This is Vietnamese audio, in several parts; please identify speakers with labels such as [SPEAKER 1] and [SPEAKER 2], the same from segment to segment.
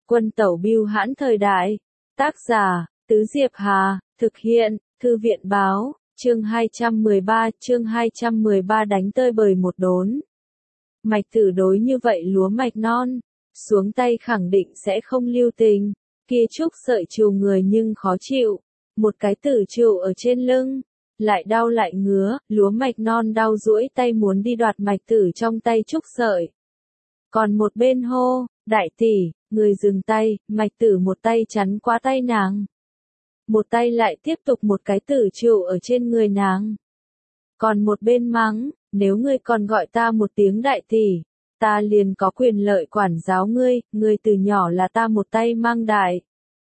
[SPEAKER 1] Quân tẩu bưu hãn thời đại. Tác giả, Tứ Diệp Hà, thực hiện, Thư viện báo, chương 213 đánh tơi bời một đốn. Mạch Tử đối như vậy lúa mạch non, xuống tay khẳng định sẽ không lưu tình, kia trúc sợi trù người nhưng khó chịu, một cái tử trụ ở trên lưng, lại đau lại ngứa, lúa mạch non đau duỗi tay muốn đi đoạt Mạch Tử trong tay trúc sợi. Còn một bên hô, đại tỷ, người dừng tay, Mạch Tử một tay chắn qua tay nàng. Một tay lại tiếp tục một cái tử trụ ở trên người nàng. Còn một bên mắng, nếu ngươi còn gọi ta một tiếng đại tỷ, ta liền có quyền lợi quản giáo ngươi, ngươi từ nhỏ là ta một tay mang đại.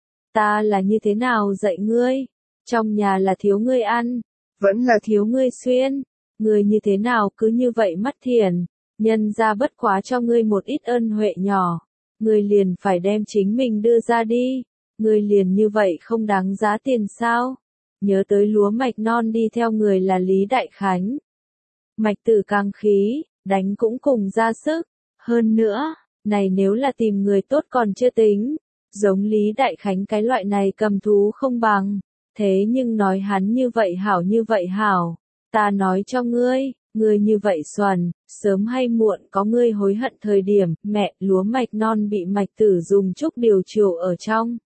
[SPEAKER 1] Ta là như thế nào dạy ngươi? Trong nhà là thiếu ngươi ăn, vẫn là thiếu ngươi xuyên, ngươi như thế nào cứ như vậy mắt thiền, nhân ra bất quá cho ngươi một ít ân huệ nhỏ, ngươi liền phải đem chính mình đưa ra đi, ngươi liền như vậy không đáng giá tiền sao? Nhớ tới lúa mạch non đi theo người là Lý Đại Khánh. Mạch Tử càng khí, đánh cũng cùng ra sức, hơn nữa, này nếu là tìm người tốt còn chưa tính, giống Lý Đại Khánh cái loại này cầm thú không bằng, thế nhưng nói hắn như vậy hảo, ta nói cho ngươi, ngươi như vậy xuẩn, sớm hay muộn có ngươi hối hận thời điểm, mẹ, lúa mạch non bị Mạch Tử dùng trúc điều chiều ở trong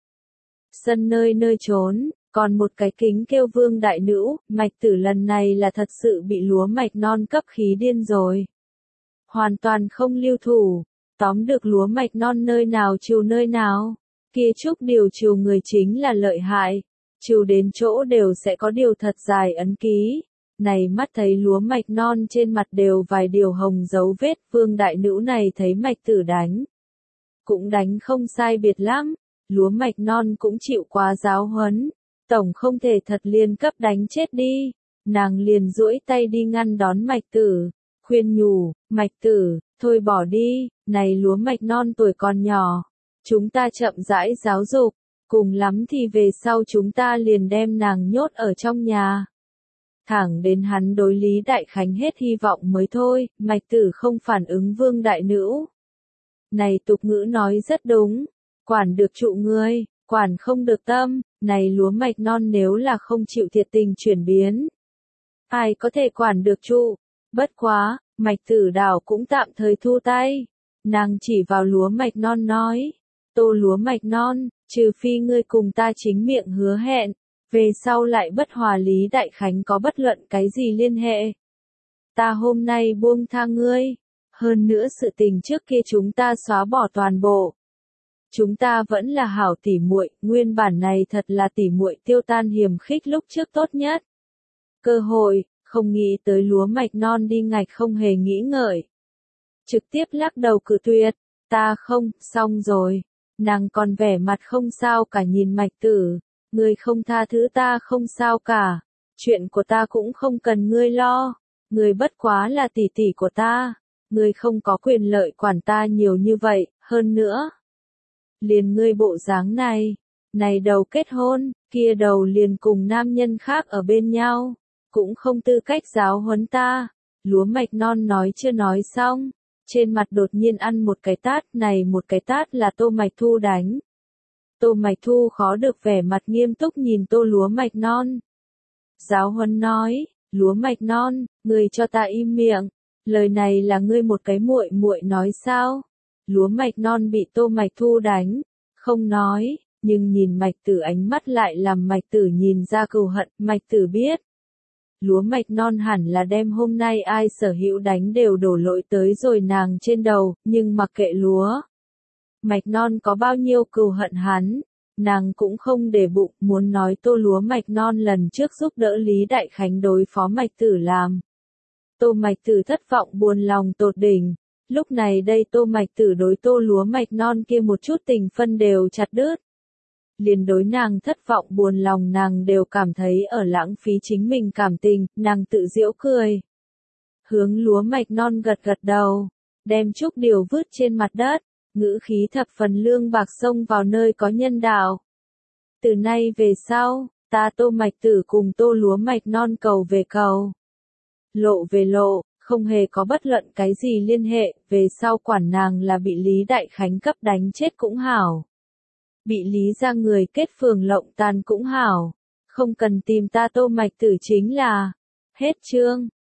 [SPEAKER 1] sân nơi nơi trốn. Còn một cái kính kêu Vương đại nữ, Mạch Tử lần này là thật sự bị lúa mạch non cấp khí điên rồi. Hoàn toàn không lưu thủ, tóm được lúa mạch non nơi nào chiều nơi nào, kia trúc điều chiều người chính là lợi hại, chiều đến chỗ đều sẽ có điều thật dài ấn ký. Này mắt thấy lúa mạch non trên mặt đều vài điều hồng dấu vết, Vương đại nữ này thấy Mạch Tử đánh. Cũng đánh không sai biệt lắm, lúa mạch non cũng chịu quá giáo huấn. Tổng không thể thật liền cấp đánh chết đi, nàng liền duỗi tay đi ngăn đón Mạch Tử, khuyên nhủ, Mạch Tử, thôi bỏ đi, này lúa mạch non tuổi còn nhỏ, chúng ta chậm rãi giáo dục, cùng lắm thì về sau chúng ta liền đem nàng nhốt ở trong nhà. Thẳng đến hắn đối Lý Đại Khánh hết hy vọng mới thôi, Mạch Tử không phản ứng Vương đại nữ. Này tục ngữ nói rất đúng, quản được trụ ngươi, quản không được tâm. Này lúa mạch non nếu là không chịu thiệt tình chuyển biến, ai có thể quản được trụ? Bất quá, Mạch Tử đảo cũng tạm thời thu tay. Nàng chỉ vào lúa mạch non nói, tô lúa mạch non, trừ phi ngươi cùng ta chính miệng hứa hẹn, về sau lại bất hòa Lý Đại Khánh có bất luận cái gì liên hệ. Ta hôm nay buông tha ngươi, hơn nữa sự tình trước kia chúng ta xóa bỏ toàn bộ. Chúng ta vẫn là hảo tỉ muội, nguyên bản này thật là tỉ muội tiêu tan hiềm khích lúc trước tốt nhất. Cơ hội, không nghĩ tới lúa mạch non đi ngạch không hề nghĩ ngợi. Trực tiếp lắc đầu cự tuyệt, ta không, xong rồi. Nàng còn vẻ mặt không sao cả nhìn Mạch Tử, ngươi không tha thứ ta không sao cả, chuyện của ta cũng không cần ngươi lo, ngươi bất quá là tỷ tỷ của ta, ngươi không có quyền lợi quản ta nhiều như vậy, hơn nữa. Liền ngươi bộ dáng này đầu kết hôn, kia đầu liền cùng nam nhân khác ở bên nhau, cũng không tư cách giáo huấn ta. Lúa mạch non nói chưa nói xong, trên mặt đột nhiên ăn một cái tát, này một cái tát là Tô Mạch Thu đánh. Tô Mạch Thu khó được vẻ mặt nghiêm túc nhìn Tô lúa mạch non. Giáo huấn nói, lúa mạch non, ngươi cho ta im miệng, lời này là ngươi một cái muội muội nói sao? Lúa mạch non bị Tô Mạch Thu đánh, không nói, nhưng nhìn Mạch Tử ánh mắt lại làm Mạch Tử nhìn ra cừu hận, Mạch Tử biết. Lúa mạch non hẳn là đem hôm nay ai sở hữu đánh đều đổ lỗi tới rồi nàng trên đầu, nhưng mặc kệ lúa mạch non có bao nhiêu cừu hận hắn, nàng cũng không để bụng, muốn nói Tô lúa mạch non lần trước giúp đỡ Lý Đại Khánh đối phó Mạch Tử làm. Tô Mạch Tử thất vọng buồn lòng tột đỉnh. Lúc này đây Tô Mạch Tử đối Tô lúa mạch non kia một chút tình phân đều chặt đứt. Liền đối nàng thất vọng buồn lòng nàng đều cảm thấy ở lãng phí chính mình cảm tình, nàng tự giễu cười. Hướng lúa mạch non gật gật đầu, đem trúc điều vứt trên mặt đất, ngữ khí thập phần lương bạc xông vào nơi có nhân đạo. Từ nay về sau, ta Tô Mạch Tử cùng Tô lúa mạch non cầu về cầu, lộ về lộ. Không hề có bất luận cái gì liên hệ, về sau quản nàng là bị Lý Đại Khánh cấp đánh chết cũng hảo, bị Lý ra người kết phường lộng tan cũng hảo, không cần tìm ta Tô Mạch Tử chính là. Hết chương.